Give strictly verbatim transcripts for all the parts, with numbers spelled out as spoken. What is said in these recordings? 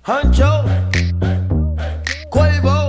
Huncho, Quavo,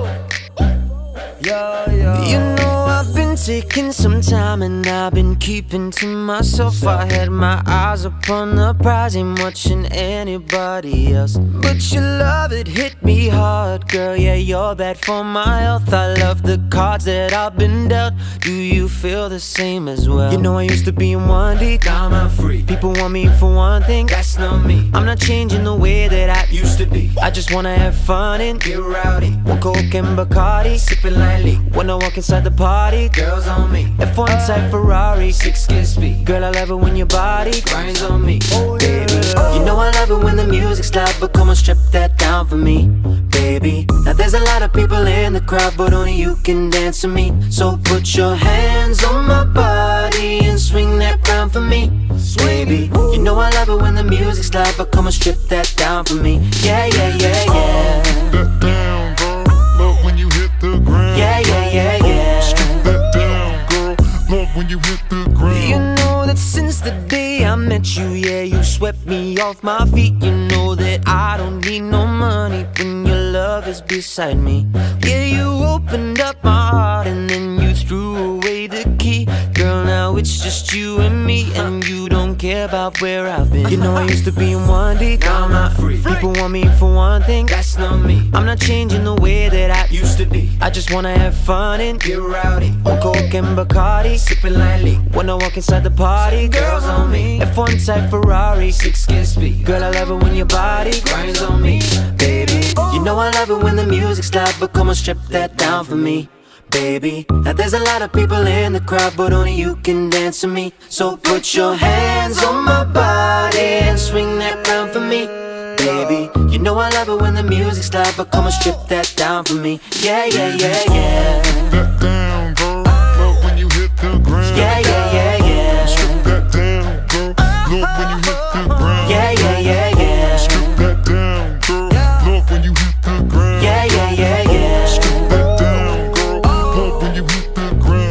yeah, yeah. You know I've been taking some time and I've been keeping to myself. I had my eyes upon the prize, ain't watching anybody else. But your love, it hit me hard, girl, yeah, you're bad for my health. I love the cards that I've been dealt. Do you feel the same as well? You know I used to be in one deep, Now I'm free. people want me for one thing. That's not me. I'm not changing the way that I Used to be. I just wanna have fun and Get rowdy. one Coke and Bacardi. Sipping lightly. When I walk inside the party, Girls on me. F one type Ferrari. Six skin speed. Girl, I love it when your body Grinds on me. baby. You know I love it when the music's loud, but come on, strip that down for me, baby. Now there's a lot of people in the crowd, but only you can dance to me. So put your hands on my body and swing that round for me, baby. You know I love it when the music's loud, but come on, strip that down for me. Yeah, yeah, yeah, yeah. That down, girl. Love when you hit the ground. Yeah, yeah, yeah, yeah. Strip that down, girl. Love when you hit the ground. You know that since the day I met you, yeah, you swept me off my feet. You know that I don't need no money when your love is beside me. Yeah, you opened up my heart and then you threw away the key. Girl, now it's just you and me, and you don't care about where I've been. You know I used to be in one deep. Now I'm not free. People want me for one thing. That's not me. I'm not changing the way that I Used to be. I just wanna have fun and Get rowdy. one Coke and Bacardi. Sipping lightly. When I walk inside the party, Girls on me. F one type Ferrari. Six skin speed. Girl, I love it when your body Grinds on me. baby. You know I love it when the music's loud, but come on, strip that down for me, baby. Now there's a lot of people in the crowd, but only you can dance to me. So put your hands on my body and swing that round for me, baby. You know I love it when the music's loud, but come on, strip that down for me. Yeah, yeah, yeah, yeah. That down, girl. Love when you hit the ground. Yeah, yeah, yeah, yeah. Strip that down, girl. Love when you hit the ground. Yeah, yeah, yeah, yeah. Strip that down, girl. Love when you hit the ground. Yeah, yeah, yeah, yeah. Strip that down, girl. Love when you hit the ground.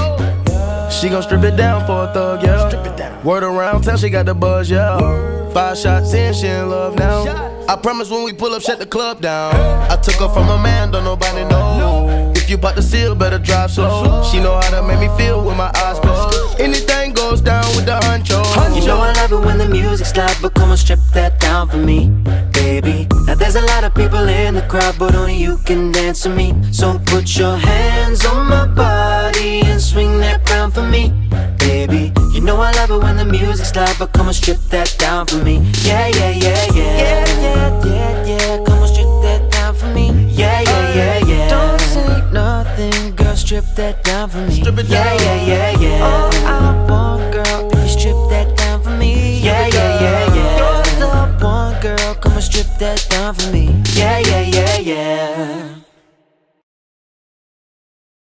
Quavo. She gon' strip it down for a thug, yeah. Strip it down. Word around town, she got the buzz, yeah. Five shots in, she in love now. I promise when we pull up, shut the club down. I took her from a man, don't nobody know. If you bout to seal, better drive slow. She know how to make me feel with my eyes closed. Anything goes down with the huncho. You know I love it when the music's loud, but come on, strip that down for me, baby. Now there's a lot of people in the crowd, but only you can dance to me. So put your hands on my body and swing that round for me, baby. You know I love it when the music's loud, but come on, strip that down for me. Yeah, yeah, yeah, yeah. Yeah, yeah, yeah, yeah. Come on, strip that down for me. Yeah, yeah, yeah, yeah. Don't say nothing, girl, strip that down for me. Strip it down. Yeah,